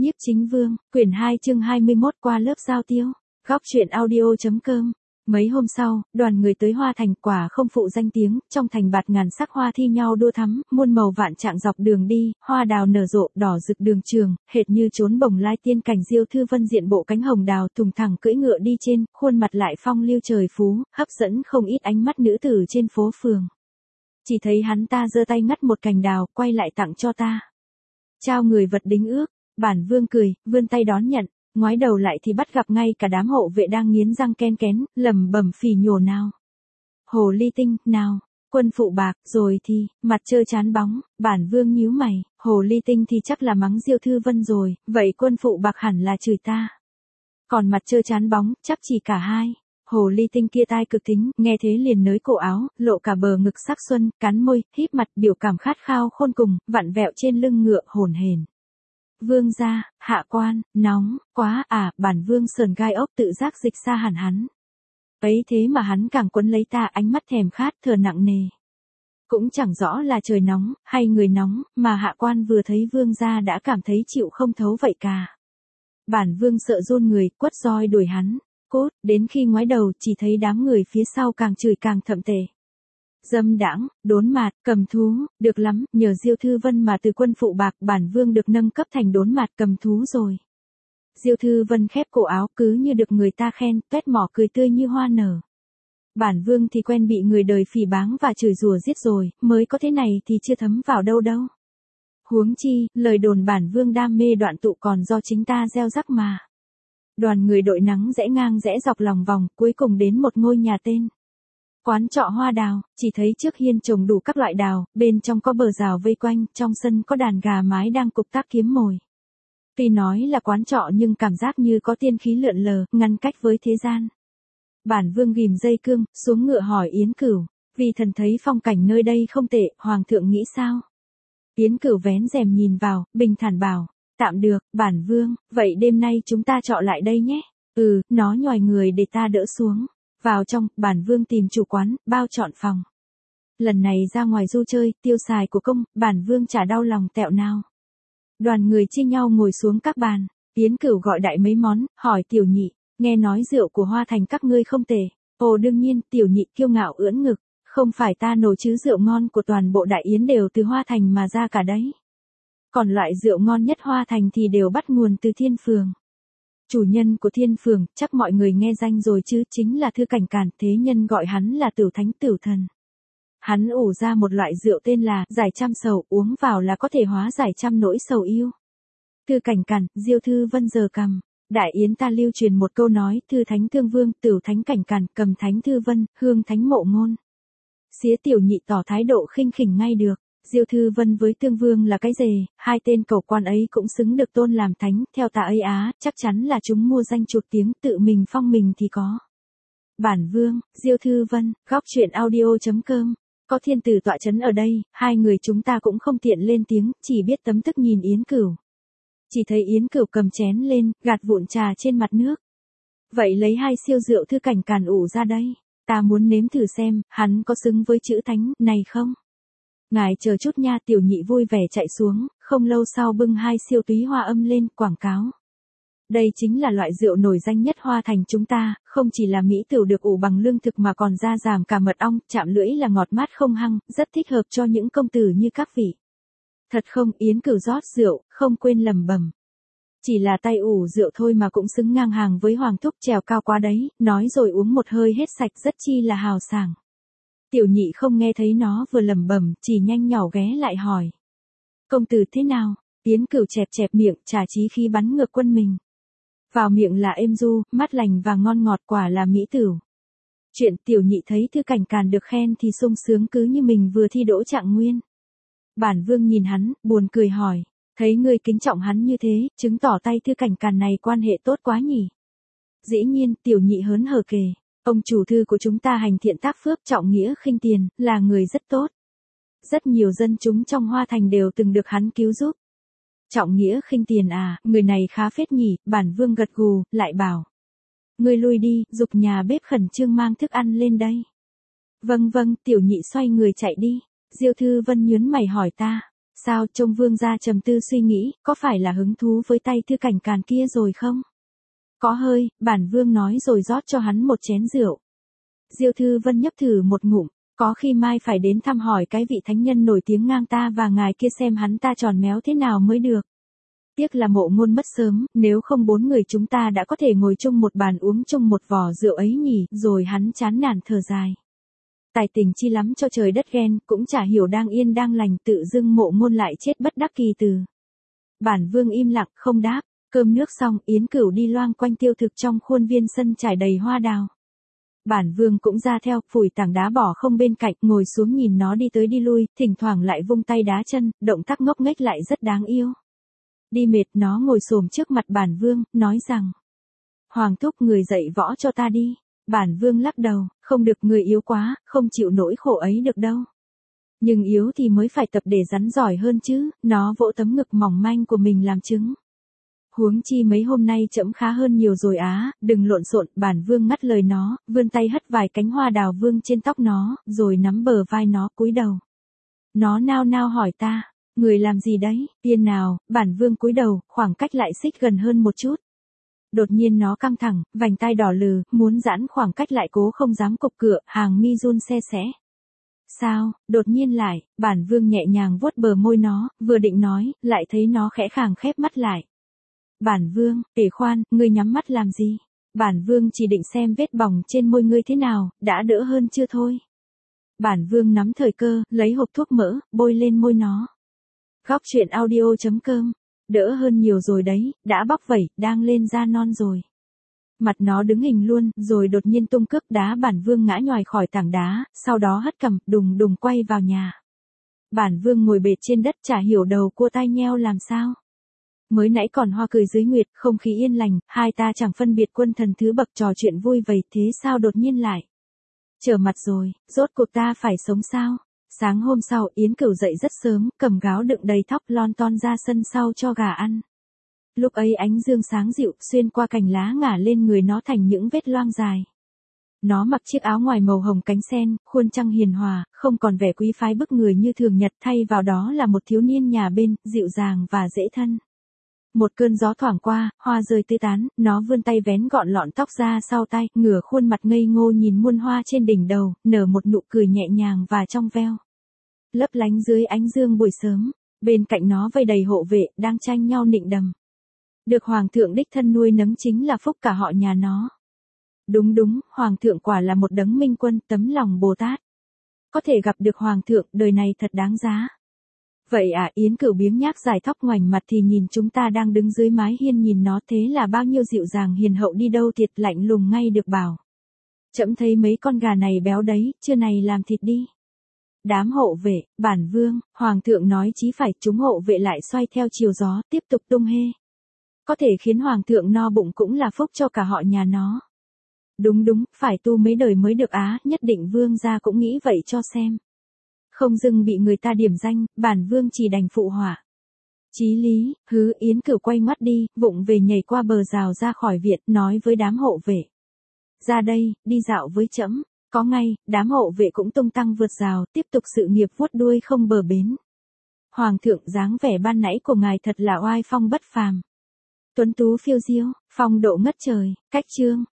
Nhiếp Chính Vương, quyển 2 chương 21 qua lớp giao tiêu. Góc truyện audio.com. Mấy hôm sau, đoàn người tới Hoa Thành, quả không phụ danh tiếng, trong thành bạt ngàn sắc hoa thi nhau đua thắm, muôn màu vạn trạng dọc đường đi, hoa đào nở rộ, đỏ rực đường trường, hệt như chốn bồng lai tiên cảnh. Diêu Thư Vân diện bộ cánh hồng đào thùng thẳng cưỡi ngựa đi trên, khuôn mặt lại phong lưu trời phú, hấp dẫn không ít ánh mắt nữ tử trên phố phường. Chỉ thấy hắn ta giơ tay ngắt một cành đào, quay lại tặng cho ta. Trao người vật đính ước. Bản Vương cười, vươn tay đón nhận, ngoái đầu lại thì bắt gặp ngay cả đám hộ vệ đang nghiến răng ken kén, lẩm bẩm phỉ nhổ nào. Hồ ly tinh, nào, quân phụ bạc, rồi thì, mặt trơ chán bóng. Bản Vương nhíu mày, hồ ly tinh thì chắc là mắng Diêu Thư Vân rồi, vậy quân phụ bạc hẳn là chửi ta. Còn mặt trơ chán bóng, chắc chỉ cả hai. Hồ ly tinh kia tai cực thính, nghe thế liền nới cổ áo, lộ cả bờ ngực sắc xuân, cắn môi, híp mặt, biểu cảm khát khao khôn cùng, vặn vẹo trên lưng ngựa hổn hển. Vương gia, hạ quan, nóng, quá à. Bản Vương sờn gai ốc tự giác dịch xa hẳn hắn. Ấy thế mà hắn càng quấn lấy ta, ánh mắt thèm khát thở nặng nề. Cũng chẳng rõ là trời nóng, hay người nóng, mà hạ quan vừa thấy vương gia đã cảm thấy chịu không thấu vậy cả. Bản Vương sợ run người, quất roi đuổi hắn. Cốt, đến khi ngoái đầu, chỉ thấy đám người phía sau càng chửi càng thậm tệ. Dâm đãng, đốn mạt, cầm thú, được lắm, nhờ Diêu Thư Vân mà từ quân phụ bạc, Bản Vương được nâng cấp thành đốn mạt cầm thú rồi. Diêu Thư Vân khép cổ áo, cứ như được người ta khen, tuét mỏ cười tươi như hoa nở. Bản Vương thì quen bị người đời phỉ báng và chửi rủa giết rồi, mới có thế này thì chưa thấm vào đâu đâu. Huống chi, lời đồn Bản Vương đam mê đoạn tụ còn do chính ta gieo rắc mà. Đoàn người đội nắng rẽ ngang rẽ dọc lòng vòng, cuối cùng đến một ngôi nhà tên Quán Trọ Hoa Đào. Chỉ thấy trước hiên trồng đủ các loại đào, bên trong có bờ rào vây quanh, trong sân có đàn gà mái đang cục tác kiếm mồi. Tuy nói là quán trọ nhưng cảm giác như có tiên khí lượn lờ, ngăn cách với thế gian. Bản Vương ghim dây cương, xuống ngựa hỏi Yến Cửu, vì thần thấy phong cảnh nơi đây không tệ, hoàng thượng nghĩ sao? Yến Cửu vén rèm nhìn vào, bình thản bảo, tạm được, Bản Vương, vậy đêm nay chúng ta trọ lại đây nhé. Nó nhòi người để ta đỡ xuống. Vào trong, Bản Vương tìm chủ quán, bao trọn phòng. Lần này ra ngoài du chơi, tiêu xài của công, Bản Vương chả đau lòng tẹo nào. Đoàn người chia nhau ngồi xuống các bàn. Yến Cửu gọi đại mấy món, hỏi Tiểu Nhị, nghe nói rượu của Hoa Thành các ngươi không tệ. Ồ đương nhiên, Tiểu Nhị kiêu ngạo ưỡn ngực, không phải ta nổ chứ rượu ngon của toàn bộ Đại Yến đều từ Hoa Thành mà ra cả đấy. Còn loại rượu ngon nhất Hoa Thành thì đều bắt nguồn từ Thiên Phường. Chủ nhân của Thiên Phường, chắc mọi người nghe danh rồi chứ, chính là Thư Cảnh Càn, thế nhân gọi hắn là Tửu Thánh Tửu Thần. Hắn ủ ra một loại rượu tên là giải trăm sầu, uống vào là có thể hóa giải trăm nỗi sầu yêu. Thư Cảnh Càn, Diêu Thư Vân giờ cầm. Đại Yến ta lưu truyền một câu nói, Thư Thánh Thương Vương, Tửu Thánh Cảnh Càn, Cầm Thánh Thư Vân, Hương Thánh Mộ Ngôn. Xía Tiểu Nhị tỏ thái độ khinh khỉnh ngay được. Diêu Thư Vân với Tương Vương là cái rề, hai tên cẩu quan ấy cũng xứng được tôn làm thánh, theo ta ấy á, chắc chắn là chúng mua danh chuộc tiếng, tự mình phong mình thì có. Bản Vương, Diêu Thư Vân, góc truyện audio.com. Có thiên tử tọa chấn ở đây, hai người chúng ta cũng không tiện lên tiếng, chỉ biết tấm tức nhìn Yến Cửu. Chỉ thấy Yến Cửu cầm chén lên, gạt vụn trà trên mặt nước. Vậy lấy hai siêu rượu Thư Cảnh Càn ủ ra đây, ta muốn nếm thử xem, hắn có xứng với chữ thánh này không? Ngài chờ chút nha. Tiểu Nhị vui vẻ chạy xuống, không lâu sau bưng hai siêu túy hoa âm lên, quảng cáo. Đây chính là loại rượu nổi danh nhất Hoa Thành chúng ta, không chỉ là mỹ tửu được ủ bằng lương thực mà còn ra giảm cả mật ong, chạm lưỡi là ngọt mát không hăng, rất thích hợp cho những công tử như các vị. Thật không? Yến Cửu rót rượu, không quên lẩm bẩm. Chỉ là tay ủ rượu thôi mà cũng xứng ngang hàng với Hoàng Thúc, trèo cao quá đấy, nói rồi uống một hơi hết sạch, rất chi là hào sảng. Tiểu Nhị không nghe thấy nó vừa lẩm bẩm, chỉ nhanh nhỏ ghé lại hỏi. Công tử thế nào? Yến Cửu chẹp chẹp miệng, trả chí khí bắn ngược quân mình. Vào miệng là êm du, mát lành và ngon ngọt, quả là mỹ tửu. Chuyện Tiểu Nhị thấy Thư Cảnh Càn được khen thì sung sướng cứ như mình vừa thi đỗ trạng nguyên. Bản Vương nhìn hắn, buồn cười hỏi, thấy ngươi kính trọng hắn như thế, chứng tỏ tay Thư Cảnh Càn này quan hệ tốt quá nhỉ? Dĩ nhiên, Tiểu Nhị hớn hở kể. Ông chủ thư của chúng ta hành thiện tác phước, trọng nghĩa khinh tiền, là người rất tốt. Rất nhiều dân chúng trong Hoa Thành đều từng được hắn cứu giúp. Trọng nghĩa khinh tiền à, người này khá phết nhỉ. Bản Vương gật gù, lại bảo. Ngươi lui đi, giục nhà bếp khẩn trương mang thức ăn lên đây. Vâng vâng. Tiểu Nhị xoay người chạy đi. Diêu Thư Vân nhớn mày hỏi ta, Sao, trông vương gia trầm tư suy nghĩ, có phải là hứng thú với tay thư cảnh càn kia rồi không? Có hơi, bản vương nói rồi rót cho hắn một chén rượu. Diêu Thư Vân nhấp thử một ngụm, có khi mai phải đến thăm hỏi cái vị thánh nhân nổi tiếng ngang ta và ngài kia xem hắn ta tròn méo thế nào mới được. Tiếc là Mộ Ngôn mất sớm, nếu không 4 người chúng ta đã có thể ngồi chung một bàn uống chung một vò rượu ấy nhỉ, rồi hắn chán nản thở dài. Tài tình chi lắm cho trời đất ghen, cũng chả hiểu đang yên đang lành tự dưng Mộ Ngôn lại chết bất đắc kỳ từ. Bản vương im lặng không đáp, cơm nước xong Yến Cửu đi loang quanh tiêu thực trong khuôn viên sân trải đầy hoa đào. Bản vương cũng ra theo, phủi tảng đá bỏ không bên cạnh, ngồi xuống nhìn nó đi tới đi lui, thỉnh thoảng lại vung tay đá chân, động tác ngốc nghếch lại rất đáng yêu. Đi mệt nó ngồi xổm trước mặt bản vương, nói rằng: Hoàng thúc người dạy võ cho ta đi. Bản vương lắc đầu, không được, người yếu quá, không chịu nỗi khổ ấy được đâu. Nhưng yếu thì mới phải tập để rắn giỏi hơn chứ, nó vỗ tấm ngực mỏng manh của mình làm chứng. Huống chi mấy hôm nay trẫm khá hơn nhiều rồi á, đừng lộn xộn, bản vương ngắt lời nó, vươn tay hất vài cánh hoa đào vương trên tóc nó, rồi nắm bờ vai nó cúi đầu. Nó nao nao hỏi ta, người làm gì đấy, tiên nào, bản vương cúi đầu, khoảng cách lại xích gần hơn một chút. Đột nhiên nó căng thẳng, vành tai đỏ lừ, muốn giãn khoảng cách lại cố không dám cục cựa, hàng mi run se sẽ. Sao, đột nhiên lại, bản vương nhẹ nhàng vuốt bờ môi nó, vừa định nói, lại thấy nó khẽ khàng khép mắt lại. Bản vương, để khoan, ngươi nhắm mắt làm gì? Bản vương chỉ định xem vết bỏng trên môi ngươi thế nào, đã đỡ hơn chưa thôi. Bản vương nắm thời cơ, lấy hộp thuốc mỡ, bôi lên môi nó. Góc truyện audio.com, đỡ hơn nhiều rồi đấy, đã bóc vẩy, đang lên da non rồi. Mặt nó đứng hình luôn, rồi đột nhiên tung cước đá bản vương ngã nhoài khỏi tảng đá, sau đó hất cằm, đùng đùng quay vào nhà. Bản vương ngồi bệt trên đất chả hiểu đầu cua tai nheo làm sao. Mới nãy còn hoa cười dưới nguyệt, không khí yên lành, hai ta chẳng phân biệt quân thần thứ bậc trò chuyện vui vầy, thế sao đột nhiên lại trở mặt rồi, rốt cuộc ta phải sống sao? Sáng hôm sau, Yến Cửu dậy rất sớm, cầm gáo đựng đầy thóc lon ton ra sân sau cho gà ăn. Lúc ấy ánh dương sáng dịu, xuyên qua cành lá ngả lên người nó thành những vết loang dài. Nó mặc chiếc áo ngoài màu hồng cánh sen, khuôn trăng hiền hòa, không còn vẻ quý phái bức người như thường nhật, thay vào đó là một thiếu niên nhà bên, dịu dàng và dễ thân. Một cơn gió thoảng qua, hoa rơi tứ tán, nó vươn tay vén gọn lọn tóc ra sau tai, ngửa khuôn mặt ngây ngô nhìn muôn hoa trên đỉnh đầu, nở một nụ cười nhẹ nhàng và trong veo. Lấp lánh dưới ánh dương buổi sớm, bên cạnh nó vây đầy hộ vệ, đang tranh nhau nịnh đầm. Được hoàng thượng đích thân nuôi nấng chính là phúc cả họ nhà nó. Đúng đúng, hoàng thượng quả là một đấng minh quân, tấm lòng Bồ Tát. Có thể gặp được hoàng thượng, đời này thật đáng giá. Vậy à, Yến Cửu biếng nhác dài tóc ngoảnh mặt thì nhìn chúng ta đang đứng dưới mái hiên nhìn nó, thế là bao nhiêu dịu dàng hiền hậu đi đâu thiệt, lạnh lùng ngay được bảo. Trẫm thấy mấy con gà này béo đấy, trưa này làm thịt đi. Đám hộ vệ, bản vương, hoàng thượng nói chí phải, chúng hộ vệ lại xoay theo chiều gió, tiếp tục tung hê. Có thể khiến hoàng thượng no bụng cũng là phúc cho cả họ nhà nó. Đúng đúng, phải tu mấy đời mới được á, nhất định vương gia cũng nghĩ vậy cho xem. Không dưng bị người ta điểm danh, bản vương chỉ đành phụ họa. Chí lý, hứ. Yến Cửu quay mắt đi, vụng về nhảy qua bờ rào ra khỏi viện, nói với đám hộ vệ. Ra đây, đi dạo với trẫm. Có ngay, đám hộ vệ cũng tung tăng vượt rào, tiếp tục sự nghiệp vuốt đuôi không bờ bến. Hoàng thượng dáng vẻ ban nãy của ngài thật là oai phong bất phàm. Tuấn tú phiêu diêu, phong độ ngất trời, cách chương.